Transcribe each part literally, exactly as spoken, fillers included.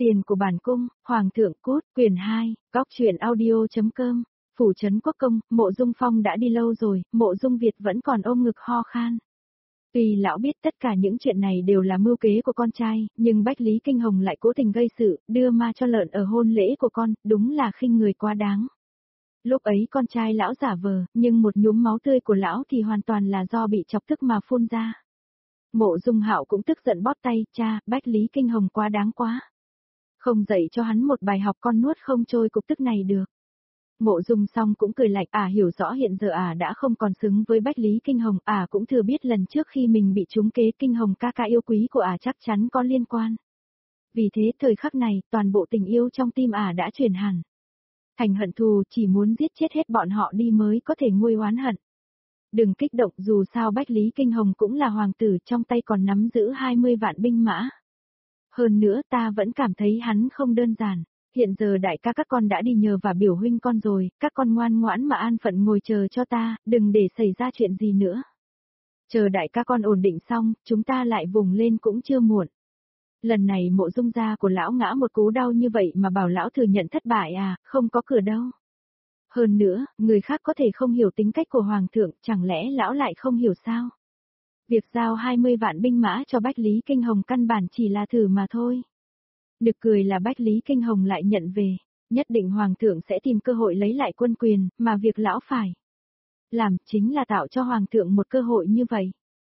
Tiền của bản cung, Hoàng thượng cút, quyển hai, góc truyện audio.com, phủ trấn quốc công, Mộ Dung Phong đã đi lâu rồi, Mộ Dung Việt vẫn còn ôm ngực ho khan. Tuy lão biết tất cả những chuyện này đều là mưu kế của con trai, nhưng Bách Lý Kinh Hồng lại cố tình gây sự, đưa ma cho lợn ở hôn lễ của con, đúng là khinh người quá đáng. Lúc ấy con trai lão giả vờ, nhưng một nhúm máu tươi của lão thì hoàn toàn là do bị chọc tức mà phun ra. Mộ Dung Hạo cũng tức giận bóp tay, cha, Bách Lý Kinh Hồng quá đáng quá. Không dạy cho hắn một bài học con nuốt không trôi cục tức này được. Mộ Dung xong cũng cười lạnh, à hiểu rõ hiện giờ à đã không còn xứng với Bách Lý Kinh Hồng, à cũng thừa biết lần trước khi mình bị trúng kế Kinh Hồng ca ca yêu quý của à chắc chắn có liên quan. Vì thế thời khắc này, toàn bộ tình yêu trong tim à đã chuyển hẳn. Thành hận thù chỉ muốn giết chết hết bọn họ đi mới có thể nguôi oán hận. Đừng kích động, dù sao Bách Lý Kinh Hồng cũng là hoàng tử, trong tay còn nắm giữ hai mươi vạn binh mã. Hơn nữa ta vẫn cảm thấy hắn không đơn giản. Hiện giờ đại ca các con đã đi nhờ và biểu huynh con rồi, các con ngoan ngoãn mà an phận ngồi chờ cho ta, đừng để xảy ra chuyện gì nữa. Chờ đại ca con ổn định xong, chúng ta lại vùng lên cũng chưa muộn. Lần này Mộ Dung gia của lão ngã một cú đau như vậy mà bảo lão thừa nhận thất bại à, không có cửa đâu. Hơn nữa, người khác có thể không hiểu tính cách của hoàng thượng, chẳng lẽ lão lại không hiểu sao? Việc giao hai mươi vạn binh mã cho Bách Lý Kinh Hồng căn bản chỉ là thử mà thôi. Nực cười là Bách Lý Kinh Hồng lại nhận về, nhất định hoàng thượng sẽ tìm cơ hội lấy lại quân quyền, mà việc lão phải làm chính là tạo cho hoàng thượng một cơ hội như vậy.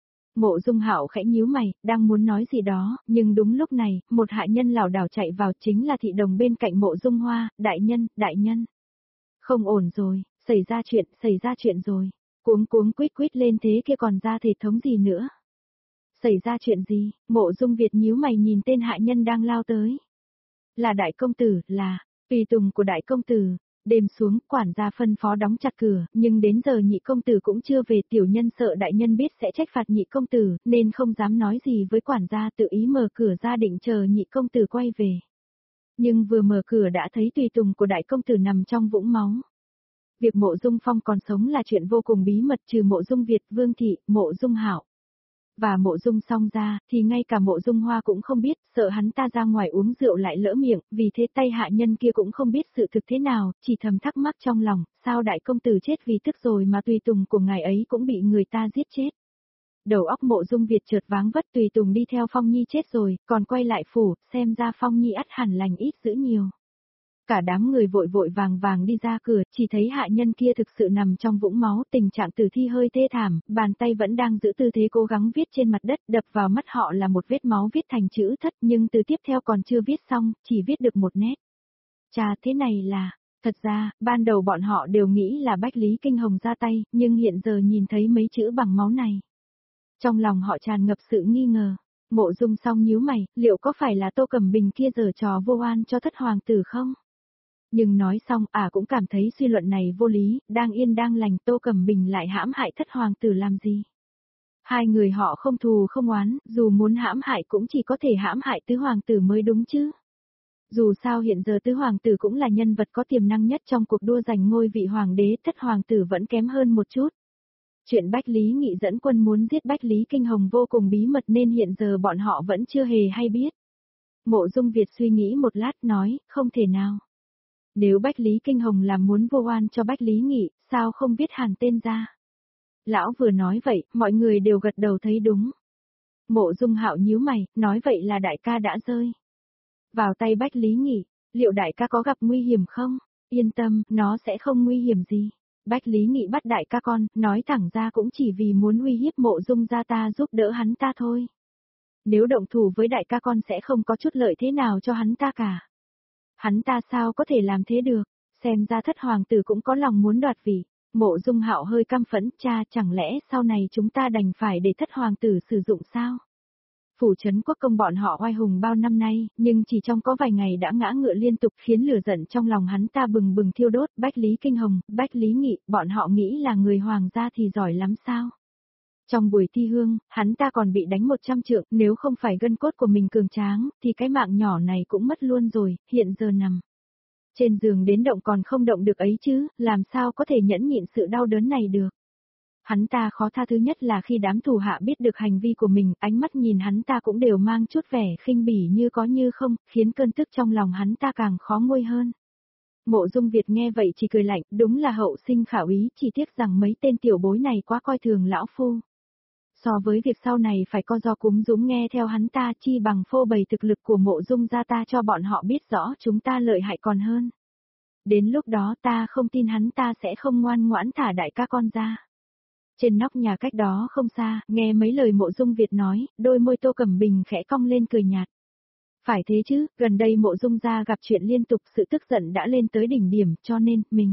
Mộ Dung Hạo khẽ nhíu mày, đang muốn nói gì đó, nhưng đúng lúc này, một hạ nhân lảo đảo chạy vào, chính là thị đồng bên cạnh Mộ Dung Hoa, đại nhân, đại nhân. Không ổn rồi, xảy ra chuyện, xảy ra chuyện rồi. Cuống cuống quýt quýt lên thế kia còn ra thể thống gì nữa. Xảy ra chuyện gì? Mộ Dung Việt nhíu mày nhìn tên hạ nhân đang lao tới. Là đại công tử, là tùy tùng của đại công tử. Đêm xuống, quản gia phân phó đóng chặt cửa, nhưng đến giờ nhị công tử cũng chưa về, tiểu nhân sợ đại nhân biết sẽ trách phạt nhị công tử, nên không dám nói gì với quản gia, tự ý mở cửa ra định chờ nhị công tử quay về. Nhưng vừa mở cửa đã thấy tùy tùng của đại công tử nằm trong vũng máu. Việc Mộ Dung Phong còn sống là chuyện vô cùng bí mật, trừ Mộ Dung Việt, Vương Thị, Mộ Dung Hạo và Mộ Dung Song ra, thì ngay cả Mộ Dung Hoa cũng không biết, sợ hắn ta ra ngoài uống rượu lại lỡ miệng, vì thế tay hạ nhân kia cũng không biết sự thực thế nào, chỉ thầm thắc mắc trong lòng, sao đại công tử chết vì tức rồi mà tùy tùng của ngài ấy cũng bị người ta giết chết. Đầu óc Mộ Dung Việt chợt váng vất, tùy tùng đi theo Phong Nhi chết rồi, còn quay lại phủ, xem ra Phong Nhi ắt hẳn lành ít dữ nhiều. Cả đám người vội vội vàng vàng đi ra cửa, chỉ thấy hạ nhân kia thực sự nằm trong vũng máu, tình trạng tử thi hơi thê thảm, bàn tay vẫn đang giữ tư thế cố gắng viết trên mặt đất, đập vào mắt họ là một vết máu viết thành chữ thất, nhưng từ tiếp theo còn chưa viết xong, chỉ viết được một nét. Chà, thế này là, thật ra, ban đầu bọn họ đều nghĩ là Bách Lý Kinh Hồng ra tay, nhưng hiện giờ nhìn thấy mấy chữ bằng máu này. Trong lòng họ tràn ngập sự nghi ngờ. Mộ Dung xong nhíu mày, liệu có phải là Tô Cẩm Bình kia giở trò vô oan cho thất hoàng tử không? Nhưng nói xong, à cũng cảm thấy suy luận này vô lý, đang yên đang lành Tô Cẩm Bình lại hãm hại thất hoàng tử làm gì? Hai người họ không thù không oán, dù muốn hãm hại cũng chỉ có thể hãm hại tứ hoàng tử mới đúng chứ. Dù sao hiện giờ tứ hoàng tử cũng là nhân vật có tiềm năng nhất trong cuộc đua giành ngôi vị hoàng đế, thất hoàng tử vẫn kém hơn một chút. Chuyện Bách Lý Nghị dẫn quân muốn giết Bách Lý Kinh Hồng vô cùng bí mật nên hiện giờ bọn họ vẫn chưa hề hay biết. Mộ Dung Việt suy nghĩ một lát nói, không thể nào. Nếu Bách Lý Kinh Hồng làm muốn vô oan cho Bách Lý Nghị, sao không viết hẳn tên ra? Lão vừa nói vậy, mọi người đều gật đầu thấy đúng. Mộ Dung Hạo nhíu mày, nói vậy là đại ca đã rơi vào tay Bách Lý Nghị, liệu đại ca có gặp nguy hiểm không? Yên tâm, nó sẽ không nguy hiểm gì. Bách Lý Nghị bắt đại ca con, nói thẳng ra cũng chỉ vì muốn uy hiếp Mộ Dung gia ta giúp đỡ hắn ta thôi. Nếu động thủ với đại ca con sẽ không có chút lợi thế nào cho hắn ta cả. Hắn ta sao có thể làm thế được, xem ra thất hoàng tử cũng có lòng muốn đoạt vị. Mộ Dung Hạo hơi căm phẫn, cha, chẳng lẽ sau này chúng ta đành phải để thất hoàng tử sử dụng sao? Phủ trấn quốc công bọn họ oai hùng bao năm nay, nhưng chỉ trong có vài ngày đã ngã ngựa liên tục khiến lửa giận trong lòng hắn ta bừng bừng thiêu đốt. Bách Lý Kinh Hồng, Bách Lý Nghị, bọn họ nghĩ là người hoàng gia thì giỏi lắm sao? Trong buổi thi hương, hắn ta còn bị đánh một trăm trượng, nếu không phải gân cốt của mình cường tráng, thì cái mạng nhỏ này cũng mất luôn rồi, hiện giờ nằm trên giường đến động còn không động được ấy chứ, làm sao có thể nhẫn nhịn sự đau đớn này được. Hắn ta khó tha thứ nhất là khi đám thủ hạ biết được hành vi của mình, ánh mắt nhìn hắn ta cũng đều mang chút vẻ khinh bỉ như có như không, khiến cơn tức trong lòng hắn ta càng khó nguôi hơn. Mộ Dung Việt nghe vậy chỉ cười lạnh, đúng là hậu sinh khả úy, chỉ tiếc rằng mấy tên tiểu bối này quá coi thường lão phu. So với việc sau này phải co do cúm dúm nghe theo hắn ta chi bằng phô bày thực lực của Mộ Dung gia ta cho bọn họ biết rõ chúng ta lợi hại còn hơn. Đến lúc đó ta không tin hắn ta sẽ không ngoan ngoãn thả đại ca con ra. Trên nóc nhà cách đó không xa, nghe mấy lời Mộ Dung Việt nói, đôi môi Tô Cẩm Bình khẽ cong lên cười nhạt. Phải thế chứ, gần đây Mộ Dung gia gặp chuyện liên tục, sự tức giận đã lên tới đỉnh điểm, cho nên, mình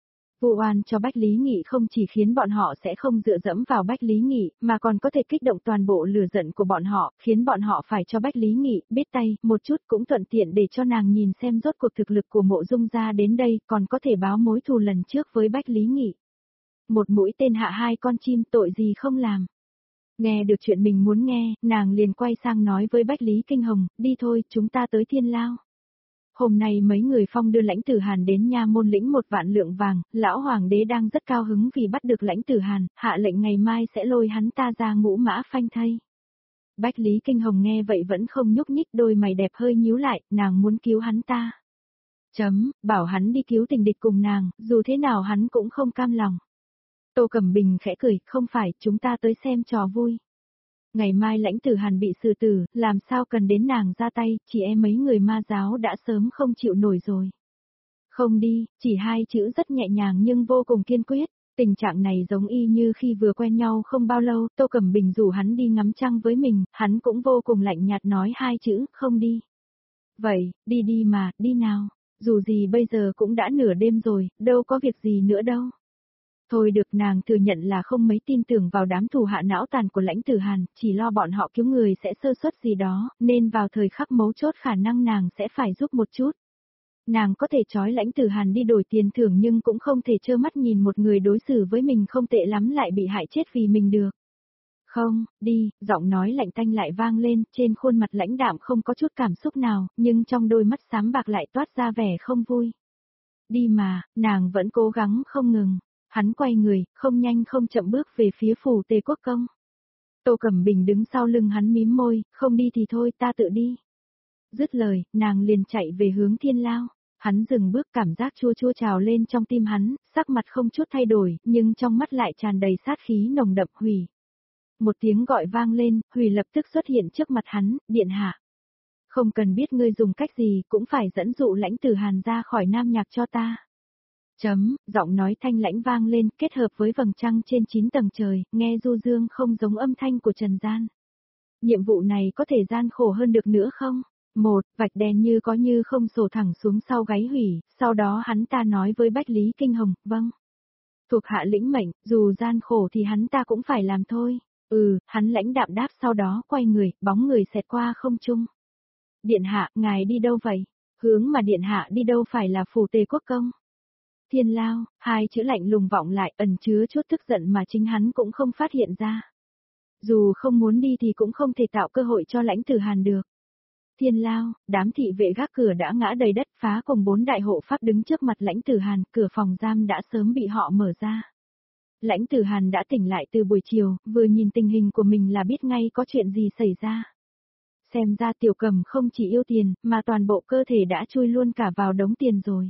vu oan cho Bách Lý Nghị không chỉ khiến bọn họ sẽ không dựa dẫm vào Bách Lý Nghị, mà còn có thể kích động toàn bộ lửa giận của bọn họ, khiến bọn họ phải cho Bách Lý Nghị biết tay, một chút cũng thuận tiện để cho nàng nhìn xem rốt cuộc thực lực của Mộ Dung gia đến đây, còn có thể báo mối thù lần trước với Bách Lý Nghị. Một mũi tên hạ hai con chim, tội gì không làm. Nghe được chuyện mình muốn nghe, nàng liền quay sang nói với Bách Lý Kinh Hồng, đi thôi, chúng ta tới Thiên Lao. Hôm nay mấy người Phong đưa Lãnh Tử Hàn đến nha môn lĩnh một vạn lượng vàng, lão hoàng đế đang rất cao hứng vì bắt được Lãnh Tử Hàn, hạ lệnh ngày mai sẽ lôi hắn ta ra ngũ mã phanh thây. Bách Lý Kinh Hồng nghe vậy vẫn không nhúc nhích, đôi mày đẹp hơi nhíu lại, nàng muốn cứu hắn ta. Chấm, bảo hắn đi cứu tình địch cùng nàng, dù thế nào hắn cũng không cam lòng. Tô Cẩm Bình khẽ cười, không phải, chúng ta tới xem trò vui. Ngày mai Lãnh Tử Hàn bị xử tử, làm sao cần đến nàng ra tay, chỉ em mấy người ma giáo đã sớm không chịu nổi rồi. Không đi, chỉ hai chữ rất nhẹ nhàng nhưng vô cùng kiên quyết. Tình trạng này giống y như khi vừa quen nhau không bao lâu, Tô Cẩm Bình rủ hắn đi ngắm trăng với mình, hắn cũng vô cùng lạnh nhạt nói hai chữ, không đi. Vậy, đi đi mà, đi nào, dù gì bây giờ cũng đã nửa đêm rồi, đâu có việc gì nữa đâu. Thôi được, nàng thừa nhận là không mấy tin tưởng vào đám thù hạ não tàn của Lãnh Tử Hàn, chỉ lo bọn họ cứu người sẽ sơ suất gì đó, nên vào thời khắc mấu chốt khả năng nàng sẽ phải giúp một chút. Nàng có thể trói Lãnh Tử Hàn đi đổi tiền thưởng nhưng cũng không thể trơ mắt nhìn một người đối xử với mình không tệ lắm lại bị hại chết vì mình được. Không, đi, giọng nói lạnh tanh lại vang lên, trên khuôn mặt lãnh đạm không có chút cảm xúc nào, nhưng trong đôi mắt xám bạc lại toát ra vẻ không vui. Đi mà, nàng vẫn cố gắng không ngừng. Hắn quay người, không nhanh không chậm bước về phía phủ Tề Quốc Công. Tô Cẩm Bình đứng sau lưng hắn mím môi, không đi thì thôi, ta tự đi. Dứt lời, nàng liền chạy về hướng Thiên Lao. Hắn dừng bước, cảm giác chua chua trào lên trong tim hắn, sắc mặt không chút thay đổi, nhưng trong mắt lại tràn đầy sát khí nồng đậm. Hủy. Một tiếng gọi vang lên, Hủy lập tức xuất hiện trước mặt hắn, điện hạ. Không cần biết ngươi dùng cách gì, cũng phải dẫn dụ Lãnh Tử Hàn ra khỏi Nam Nhạc cho ta. Chấm, giọng nói thanh lãnh vang lên, kết hợp với vầng trăng trên chín tầng trời, nghe du dương không giống âm thanh của trần gian. Nhiệm vụ này có thể gian khổ hơn được nữa không? Một, vạch đen như có như không sổ thẳng xuống sau gáy Hủy, sau đó hắn ta nói với Bách Lý Kinh Hồng, vâng. Thuộc hạ lĩnh mệnh, dù gian khổ thì hắn ta cũng phải làm thôi. Ừ, hắn lãnh đạm đáp, sau đó quay người, bóng người xẹt qua không trung. Điện hạ, ngài đi đâu vậy? Hướng mà điện hạ đi đâu phải là phủ Tề Quốc Công? Thiên Lao, hai chữ lạnh lùng vọng lại, ẩn chứa chút tức giận mà chính hắn cũng không phát hiện ra. Dù không muốn đi thì cũng không thể tạo cơ hội cho Lãnh Tử Hàn được. Thiên Lao, đám thị vệ gác cửa đã ngã đầy đất, phá cùng bốn đại hộ pháp đứng trước mặt Lãnh Tử Hàn, cửa phòng giam đã sớm bị họ mở ra. Lãnh Tử Hàn đã tỉnh lại từ buổi chiều, vừa nhìn tình hình của mình là biết ngay có chuyện gì xảy ra. Xem ra Tiểu Cầm không chỉ yêu tiền, mà toàn bộ cơ thể đã chui luôn cả vào đống tiền rồi.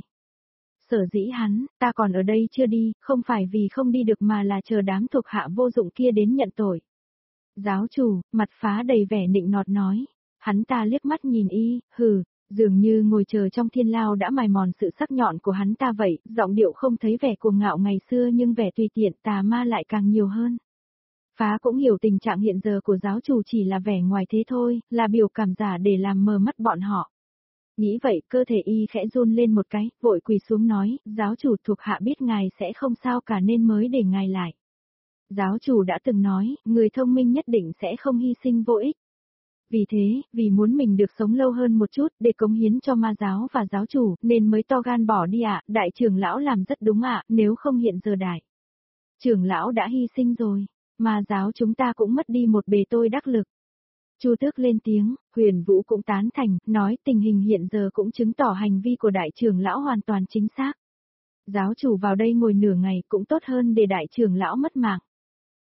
Sở dĩ hắn, ta còn ở đây chưa đi, không phải vì không đi được mà là chờ đám thuộc hạ vô dụng kia đến nhận tội. Giáo chủ, mặt phá đầy vẻ nịnh nọt nói. Hắn ta liếc mắt nhìn y, hừ, dường như ngồi chờ trong Thiên Lao đã mài mòn sự sắc nhọn của hắn ta vậy, giọng điệu không thấy vẻ cuồng ngạo ngày xưa nhưng vẻ tùy tiện tà ma lại càng nhiều hơn. Phá cũng hiểu tình trạng hiện giờ của giáo chủ chỉ là vẻ ngoài thế thôi, là biểu cảm giả để làm mờ mắt bọn họ. Nghĩ vậy, cơ thể y khẽ run lên một cái, vội quỳ xuống nói, giáo chủ thuộc hạ biết ngài sẽ không sao cả nên mới để ngài lại. Giáo chủ đã từng nói, người thông minh nhất định sẽ không hy sinh vô ích. Vì thế, vì muốn mình được sống lâu hơn một chút để cống hiến cho ma giáo và giáo chủ, nên mới to gan bỏ đi ạ, đại trưởng lão làm rất đúng ạ, nếu không hiện giờ đại trưởng lão đã hy sinh rồi, ma giáo chúng ta cũng mất đi một bề tôi đắc lực. Chu Tước lên tiếng, Huyền Vũ cũng tán thành, nói tình hình hiện giờ cũng chứng tỏ hành vi của đại trưởng lão hoàn toàn chính xác. Giáo chủ vào đây ngồi nửa ngày cũng tốt hơn để đại trưởng lão mất mạng.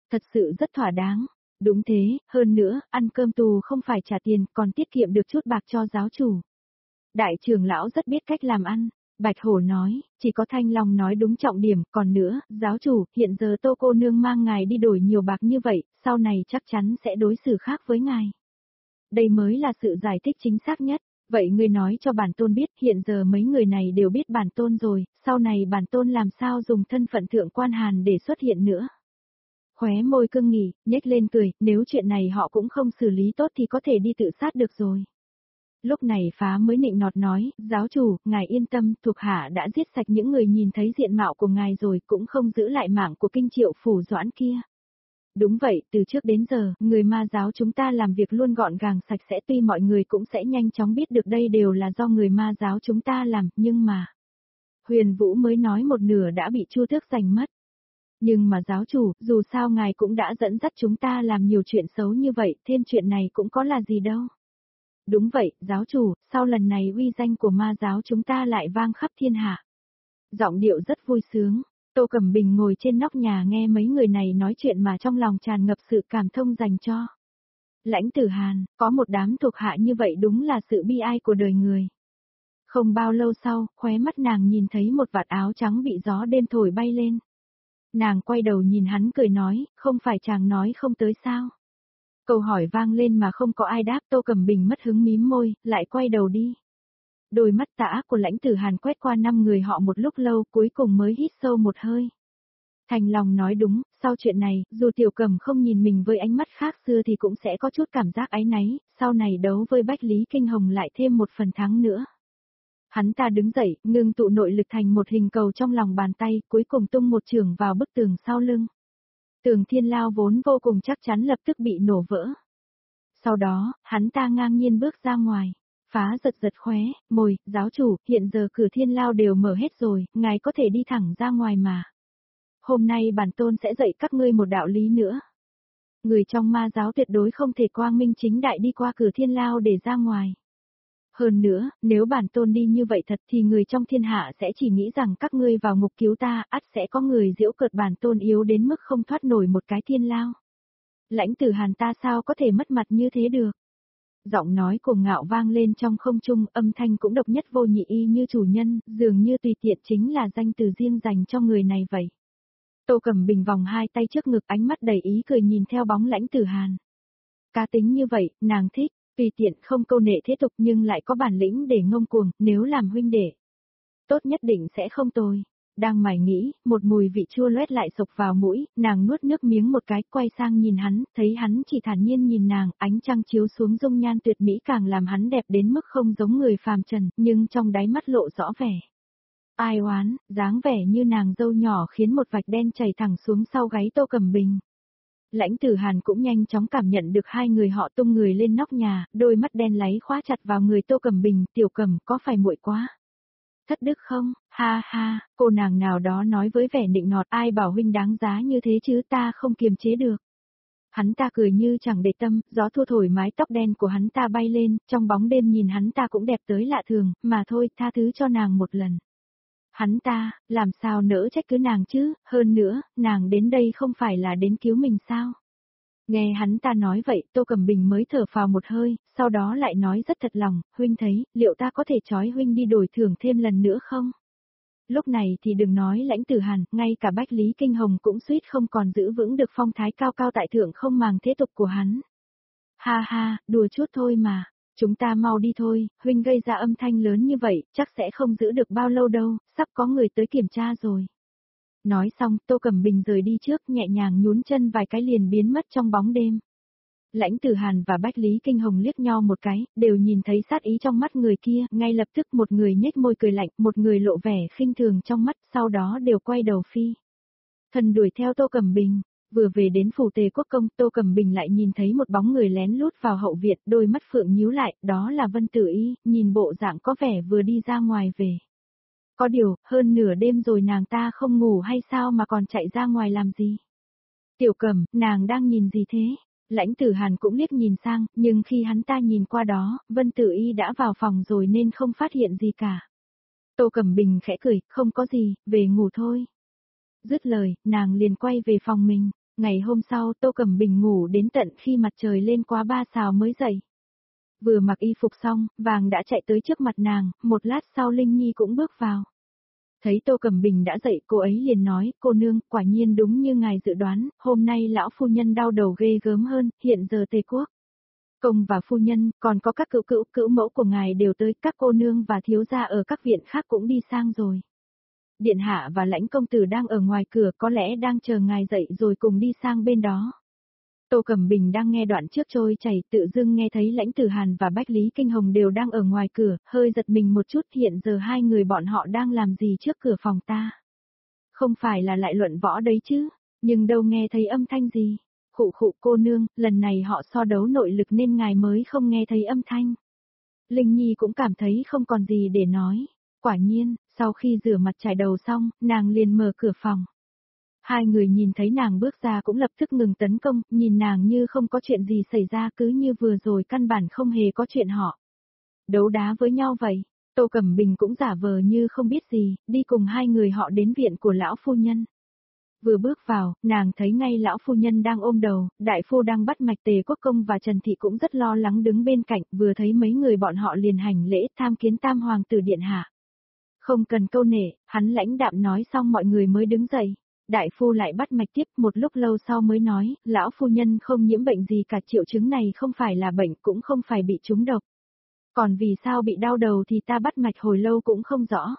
Thật sự rất thỏa đáng. Đúng thế, hơn nữa, ăn cơm tù không phải trả tiền, còn tiết kiệm được chút bạc cho giáo chủ. Đại trưởng lão rất biết cách làm ăn. Bạch Hổ nói, chỉ có Thanh Long nói đúng trọng điểm, còn nữa, giáo chủ, hiện giờ Tô cô nương mang ngài đi đổi nhiều bạc như vậy, sau này chắc chắn sẽ đối xử khác với ngài. Đây mới là sự giải thích chính xác nhất. Vậy ngươi nói cho bản tôn biết, hiện giờ mấy người này đều biết bản tôn rồi, sau này bản tôn làm sao dùng thân phận thượng quan Hàn để xuất hiện nữa. Khóe môi cưng nghỉ, nhếch lên cười, nếu chuyện này họ cũng không xử lý tốt thì có thể đi tự sát được rồi. Lúc này Phá mới nịnh nọt nói, giáo chủ, ngài yên tâm, thuộc hạ đã giết sạch những người nhìn thấy diện mạo của ngài rồi, cũng không giữ lại mạng của kinh triệu phủ doãn kia. Đúng vậy, từ trước đến giờ, người ma giáo chúng ta làm việc luôn gọn gàng sạch sẽ, tuy mọi người cũng sẽ nhanh chóng biết được đây đều là do người ma giáo chúng ta làm, nhưng mà... Huyền Vũ mới nói một nửa đã bị Chu Tước giành mất. Nhưng mà giáo chủ, dù sao ngài cũng đã dẫn dắt chúng ta làm nhiều chuyện xấu như vậy, thêm chuyện này cũng có là gì đâu. Đúng vậy, giáo chủ, sau lần này uy danh của ma giáo chúng ta lại vang khắp thiên hạ. Giọng điệu rất vui sướng, Tô Cẩm Bình ngồi trên nóc nhà nghe mấy người này nói chuyện mà trong lòng tràn ngập sự cảm thông dành cho. Lãnh Tử Hàn, có một đám thuộc hạ như vậy đúng là sự bi ai của đời người. Không bao lâu sau, khóe mắt nàng nhìn thấy một vạt áo trắng bị gió đêm thổi bay lên. Nàng quay đầu nhìn hắn cười nói, không phải chàng nói không tới sao. Câu hỏi vang lên mà không có ai đáp, Tô Cẩm Bình mất hứng mím môi, lại quay đầu đi. Đôi mắt tà ác của Lãnh Tử Hàn quét qua năm người họ một lúc lâu, cuối cùng mới hít sâu một hơi. Thành lòng nói đúng, sau chuyện này, dù Tiểu Cẩm không nhìn mình với ánh mắt khác xưa thì cũng sẽ có chút cảm giác áy náy, sau này đấu với Bách Lý Kinh Hồng lại thêm một phần thắng nữa. Hắn ta đứng dậy, ngưng tụ nội lực thành một hình cầu trong lòng bàn tay, cuối cùng tung một chưởng vào bức tường sau lưng. Tường thiên lao vốn vô cùng chắc chắn lập tức bị nổ vỡ. Sau đó, hắn ta ngang nhiên bước ra ngoài. Phá giật giật khóe, môi, giáo chủ, hiện giờ cửa thiên lao đều mở hết rồi, ngài có thể đi thẳng ra ngoài mà. Hôm nay bản tôn sẽ dạy các ngươi một đạo lý nữa. Người trong ma giáo tuyệt đối không thể quang minh chính đại đi qua cửa thiên lao để ra ngoài. Hơn nữa, nếu bản tôn đi như vậy thật thì người trong thiên hạ sẽ chỉ nghĩ rằng các ngươi vào ngục cứu ta, ắt sẽ có người giễu cợt bản tôn yếu đến mức không thoát nổi một cái thiên lao. Lãnh Tử Hàn ta sao có thể mất mặt như thế được. Giọng nói cuồng ngạo vang lên trong không trung, âm thanh cũng độc nhất vô nhị y như chủ nhân, dường như tùy tiện chính là danh từ riêng dành cho người này vậy. Tô Cẩm Bình vòng hai tay trước ngực, ánh mắt đầy ý cười nhìn theo bóng Lãnh Tử Hàn. Cá tính như vậy, nàng thích, tùy tiện không câu nệ thế tục nhưng lại có bản lĩnh để ngông cuồng, nếu làm huynh đệ. Tốt nhất định sẽ không tồi. Đang mải nghĩ, một mùi vị chua loét lại sộc vào mũi, nàng nuốt nước miếng một cái, quay sang nhìn hắn, thấy hắn chỉ thản nhiên nhìn nàng, ánh trăng chiếu xuống dung nhan tuyệt mỹ càng làm hắn đẹp đến mức không giống người phàm trần, nhưng trong đáy mắt lộ rõ vẻ. Ai oán, dáng vẻ như nàng dâu nhỏ khiến một vạch đen chảy thẳng xuống sau gáy Tô Cẩm Bình. Lãnh Tử Hàn cũng nhanh chóng cảm nhận được hai người họ tung người lên nóc nhà, đôi mắt đen láy khóa chặt vào người Tô Cẩm Bình, Tiểu Cẩm có phải muội quá thất đức không? Ha ha, cô nàng nào đó nói với vẻ nịnh nọt, ai bảo huynh đáng giá như thế chứ, ta không kiềm chế được. Hắn ta cười như chẳng để tâm, gió thua thổi mái tóc đen của hắn ta bay lên, trong bóng đêm nhìn hắn ta cũng đẹp tới lạ thường, mà thôi, tha thứ cho nàng một lần. Hắn ta, làm sao nỡ trách cứ nàng chứ, hơn nữa, nàng đến đây không phải là đến cứu mình sao? Nghe hắn ta nói vậy, Tô Cẩm Bình mới thở phào một hơi, sau đó lại nói rất thật lòng, huynh thấy, liệu ta có thể trói huynh đi đổi thưởng thêm lần nữa không? Lúc này thì đừng nói Lãnh Tử Hàn, ngay cả Bách Lý Kinh Hồng cũng suýt không còn giữ vững được phong thái cao cao tại thượng không màng thế tục của hắn. Ha ha, đùa chút thôi mà, chúng ta mau đi thôi, huynh gây ra âm thanh lớn như vậy, chắc sẽ không giữ được bao lâu đâu, sắp có người tới kiểm tra rồi. Nói xong, Tô Cẩm Bình rời đi trước, nhẹ nhàng nhún chân vài cái liền biến mất trong bóng đêm. Lãnh Tử Hàn và Bách Lý Kinh Hồng liếc nhau một cái, đều nhìn thấy sát ý trong mắt người kia, ngay lập tức một người nhếch môi cười lạnh, một người lộ vẻ khinh thường trong mắt, sau đó đều quay đầu phi. Thần đuổi theo Tô Cẩm Bình, vừa về đến phủ Tề Quốc Công, Tô Cẩm Bình lại nhìn thấy một bóng người lén lút vào hậu viện, đôi mắt phượng nhíu lại, đó là Vân Tử Y, nhìn bộ dạng có vẻ vừa đi ra ngoài về. Có điều, hơn nửa đêm rồi nàng ta không ngủ hay sao mà còn chạy ra ngoài làm gì? Tiểu Cẩm, nàng đang nhìn gì thế? Lãnh Tử Hàn cũng liếc nhìn sang, nhưng khi hắn ta nhìn qua đó, Vân Tử Y đã vào phòng rồi nên không phát hiện gì cả. Tô Cẩm Bình khẽ cười, không có gì, về ngủ thôi. Dứt lời, nàng liền quay về phòng mình. Ngày hôm sau Tô Cẩm Bình ngủ đến tận khi mặt trời lên quá ba sào mới dậy. Vừa mặc y phục xong, Vàng đã chạy tới trước mặt nàng, một lát sau Linh Nhi cũng bước vào. Thấy Tô Cẩm Bình đã dậy, cô ấy liền nói, cô nương, quả nhiên đúng như ngài dự đoán, hôm nay lão phu nhân đau đầu ghê gớm hơn, hiện giờ Tề Quốc. Công và phu nhân, còn có các cữu cữu cữu mẫu của ngài đều tới, các cô nương và thiếu gia ở các viện khác cũng đi sang rồi. Điện hạ và lãnh công tử đang ở ngoài cửa, có lẽ đang chờ ngài dậy rồi cùng đi sang bên đó. Tô Cẩm Bình đang nghe đoạn trước trôi chảy, tự dưng nghe thấy Lãnh Tử Hàn và Bách Lý Kinh Hồng đều đang ở ngoài cửa, hơi giật mình một chút, hiện giờ hai người bọn họ đang làm gì trước cửa phòng ta? Không phải là lại luận võ đấy chứ, nhưng đâu nghe thấy âm thanh gì. Khụ khụ cô nương, lần này họ so đấu nội lực nên ngài mới không nghe thấy âm thanh. Linh Nhi cũng cảm thấy không còn gì để nói. Quả nhiên, sau khi rửa mặt chải đầu xong, nàng liền mở cửa phòng. Hai người nhìn thấy nàng bước ra cũng lập tức ngừng tấn công, nhìn nàng như không có chuyện gì xảy ra, cứ như vừa rồi căn bản không hề có chuyện họ đấu đá với nhau vậy. Tô Cẩm Bình cũng giả vờ như không biết gì, đi cùng hai người họ đến viện của lão phu nhân. Vừa bước vào, nàng thấy ngay lão phu nhân đang ôm đầu, đại phu đang bắt mạch, Tề Quốc Công và Trần Thị cũng rất lo lắng đứng bên cạnh, vừa thấy mấy người bọn họ liền hành lễ tham kiến tam hoàng tử điện hạ. Không cần câu nể, hắn lãnh đạm nói xong mọi người mới đứng dậy. Đại phu lại bắt mạch tiếp, một lúc lâu sau mới nói, lão phu nhân không nhiễm bệnh gì cả, triệu chứng này không phải là bệnh, cũng không phải bị trúng độc. Còn vì sao bị đau đầu thì ta bắt mạch hồi lâu cũng không rõ.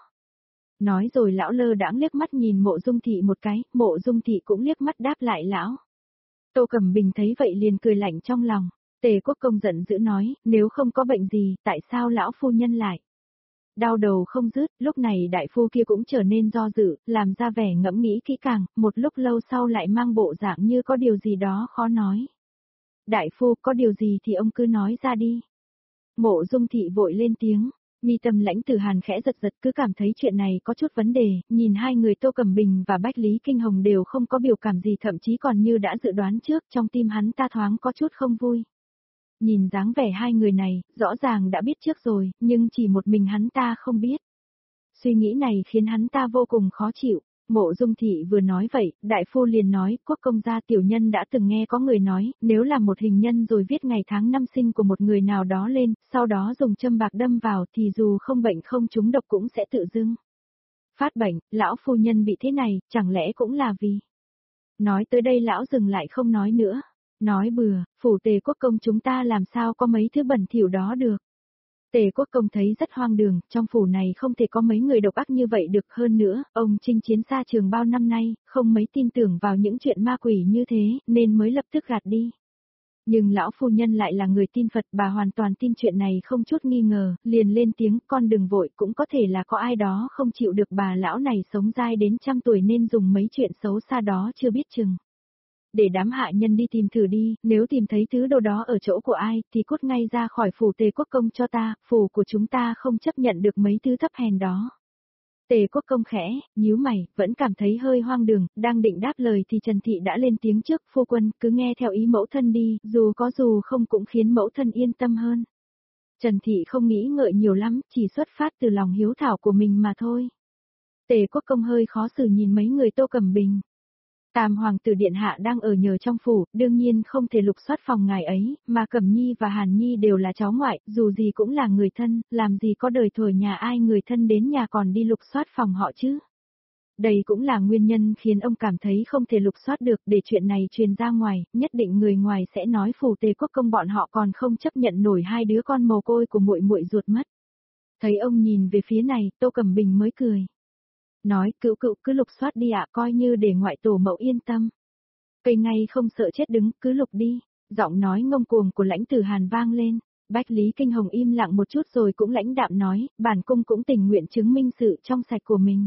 Nói rồi lão lơ đãng liếc mắt nhìn Mộ Dung Thị một cái, Mộ Dung Thị cũng liếc mắt đáp lại lão. Tô Cẩm Bình thấy vậy liền cười lạnh trong lòng. Tề Quốc Công giận dữ nói, nếu không có bệnh gì, tại sao lão phu nhân lại đau đầu không dứt? Lúc này đại phu kia cũng trở nên do dự, làm ra vẻ ngẫm nghĩ kỹ càng, một lúc lâu sau lại mang bộ dạng như có điều gì đó khó nói. Đại phu, có điều gì thì ông cứ nói ra đi. Mộ Dung Thị vội lên tiếng, mi tâm Lãnh Tử Hàn khẽ giật giật, cứ cảm thấy chuyện này có chút vấn đề, nhìn hai người Tô Cẩm Bình và Bách Lý Kinh Hồng đều không có biểu cảm gì, thậm chí còn như đã dự đoán trước, trong tim hắn ta thoáng có chút không vui. Nhìn dáng vẻ hai người này, rõ ràng đã biết trước rồi, nhưng chỉ một mình hắn ta không biết. Suy nghĩ này khiến hắn ta vô cùng khó chịu. Mộ Dung Thị vừa nói vậy, đại phu liền nói, Quốc công gia, tiểu nhân đã từng nghe có người nói, nếu là một hình nhân rồi viết ngày tháng năm sinh của một người nào đó lên, sau đó dùng châm bạc đâm vào thì dù không bệnh không trúng độc cũng sẽ tự dưng phát bệnh. Lão phu nhân bị thế này, chẳng lẽ cũng là vì... Nói tới đây lão dừng lại không nói nữa. Nói bừa, phủ Tề Quốc Công chúng ta làm sao có mấy thứ bẩn thỉu đó được. Tề Quốc Công thấy rất hoang đường, trong phủ này không thể có mấy người độc ác như vậy được, hơn nữa, ông chinh chiến xa trường bao năm nay, không mấy tin tưởng vào những chuyện ma quỷ như thế, nên mới lập tức gạt đi. Nhưng lão phu nhân lại là người tin Phật, bà hoàn toàn tin chuyện này không chút nghi ngờ, liền lên tiếng, con đừng vội, cũng có thể là có ai đó không chịu được bà lão này sống dai đến trăm tuổi nên dùng mấy chuyện xấu xa đó chưa biết chừng. Để đám hạ nhân đi tìm thử đi, nếu tìm thấy thứ đồ đó ở chỗ của ai, thì cút ngay ra khỏi phủ Tề Quốc Công cho ta, phủ của chúng ta không chấp nhận được mấy thứ thấp hèn đó. Tề Quốc Công khẽ, nhíu mày, vẫn cảm thấy hơi hoang đường, đang định đáp lời thì Trần Thị đã lên tiếng trước, phu quân, cứ nghe theo ý mẫu thân đi, dù có dù không cũng khiến mẫu thân yên tâm hơn. Trần Thị không nghĩ ngợi nhiều lắm, chỉ xuất phát từ lòng hiếu thảo của mình mà thôi. Tề Quốc Công hơi khó xử nhìn mấy người Tô Cẩm Bình. Tam hoàng tử điện hạ đang ở nhờ trong phủ, đương nhiên không thể lục soát phòng ngài ấy, mà Cẩm Nhi và Hàn Nhi đều là cháu ngoại, dù gì cũng là người thân, làm gì có đời thổi nhà ai người thân đến nhà còn đi lục soát phòng họ chứ. Đây cũng là nguyên nhân khiến ông cảm thấy không thể lục soát được, để chuyện này truyền ra ngoài, nhất định người ngoài sẽ nói phủ Tề Quốc Công bọn họ còn không chấp nhận nổi hai đứa con mồ côi của muội muội ruột mất. Thấy ông nhìn về phía này, Tô Cẩm Bình mới cười. Nói, cữu cữu cứ lục soát đi ạ, coi như để ngoại tổ mẫu yên tâm. Cây ngay không sợ chết đứng, cứ lục đi. Giọng nói ngông cuồng của Lãnh Tử Hàn vang lên. Bách Lý Kinh Hồng im lặng một chút rồi cũng lãnh đạm nói, bản cung cũng tình nguyện chứng minh sự trong sạch của mình.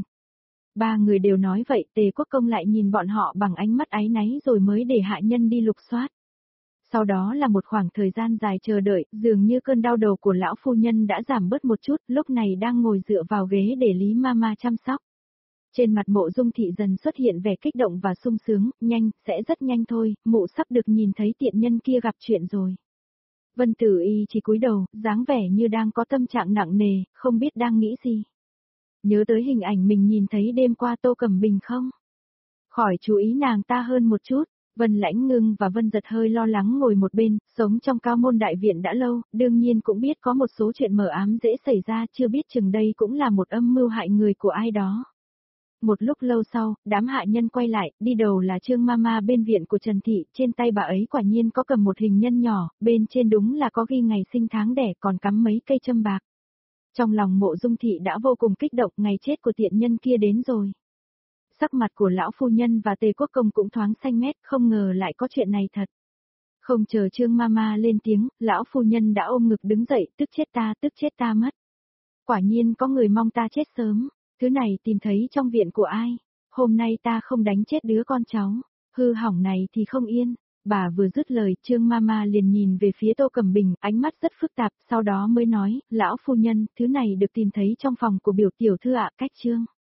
Ba người đều nói vậy, Tề Quốc Công lại nhìn bọn họ bằng ánh mắt áy náy rồi mới để hạ nhân đi lục soát. Sau đó là một khoảng thời gian dài chờ đợi, dường như cơn đau đầu của lão phu nhân đã giảm bớt một chút, lúc này đang ngồi dựa vào ghế để Lý Mama chăm sóc. Trên mặt Mộ Dung Thị dần xuất hiện vẻ kích động và sung sướng, nhanh, sẽ rất nhanh thôi, mụ sắp được nhìn thấy tiện nhân kia gặp chuyện rồi. Vân Tử Y chỉ cúi đầu, dáng vẻ như đang có tâm trạng nặng nề, không biết đang nghĩ gì. Nhớ tới hình ảnh mình nhìn thấy đêm qua Tô Cẩm Bình không? Khỏi chú ý nàng ta hơn một chút, Vân Lãnh Ngưng và Vân Giật hơi lo lắng ngồi một bên, sống trong cao môn đại viện đã lâu, đương nhiên cũng biết có một số chuyện mờ ám dễ xảy ra, chưa biết chừng đây cũng là một âm mưu hại người của ai đó. Một lúc lâu sau, đám hạ nhân quay lại, đi đầu là Trương Mama bên viện của Trần Thị, trên tay bà ấy quả nhiên có cầm một hình nhân nhỏ, bên trên đúng là có ghi ngày sinh tháng đẻ còn cắm mấy cây châm bạc. Trong lòng Mộ Dung Thị đã vô cùng kích động, ngày chết của tiện nhân kia đến rồi. Sắc mặt của lão phu nhân và Tề Quốc Công cũng thoáng xanh mét, không ngờ lại có chuyện này thật. Không chờ Trương Mama lên tiếng, lão phu nhân đã ôm ngực đứng dậy, tức chết ta, tức chết ta mất. Quả nhiên có người mong ta chết sớm, thứ này tìm thấy trong viện của ai, hôm nay ta không đánh chết đứa con cháu, hư hỏng này thì không yên. Bà vừa dứt lời, Trương Mama liền nhìn về phía Tô Cẩm Bình, ánh mắt rất phức tạp, sau đó mới nói, lão phu nhân, thứ này được tìm thấy trong phòng của biểu tiểu thư ạ, cách Trương.